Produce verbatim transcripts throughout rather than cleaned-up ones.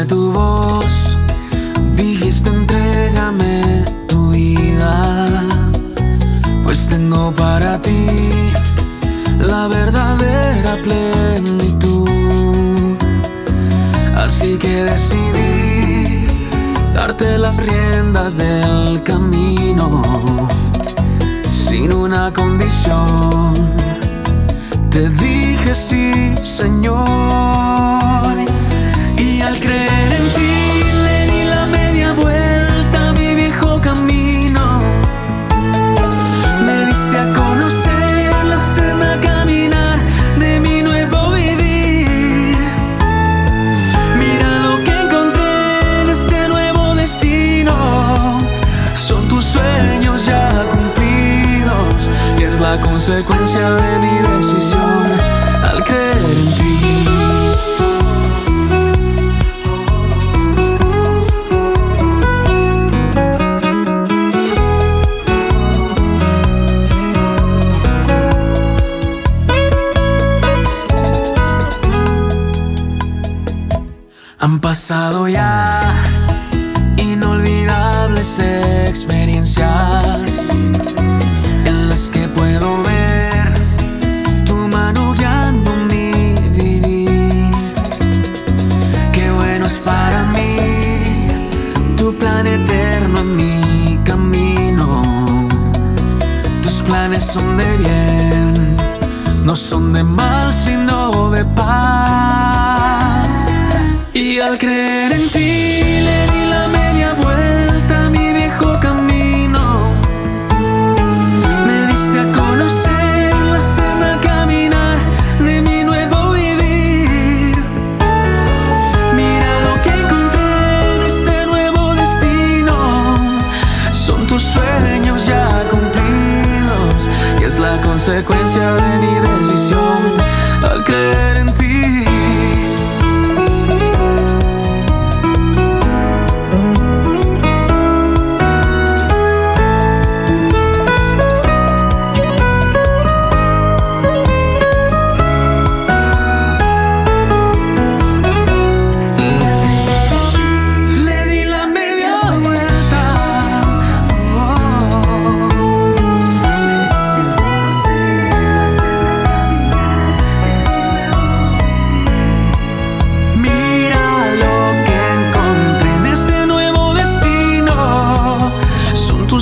escuché tu voz, dijiste entrégame tu vida, pues tengo para ti la verdadera plenitud. Así que decidí darte las riendas del camino sin una condición. Te dije sí, Señor, y al creer en ti le di la media vuelta a mi viejo camino. Me diste a conocer la senda caminar de mi nuevo vivir. Mira lo que encontré en este nuevo destino. Son tus sueños ya cumplidos y es la consecuencia de mi decisión al creer en ti. Han pasado ya inolvidables experiencias en las que puedo ver tu mano guiando mi vivir. Qué bueno es para mí tu plan eterno en mi camino. Tus planes son de bien, no son de mal sino de paz. Y al creer en ti le di la media vuelta a mi viejo camino. Me diste a conocer la senda caminar de mi nuevo vivir. Mira lo que encontré en este nuevo destino. Son tus sueños ya cumplidos y es la consecuencia de mi decisión al creer en ti.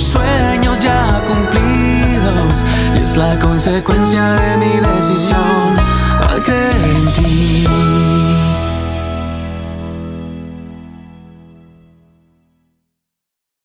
La consecuencia de mi decisión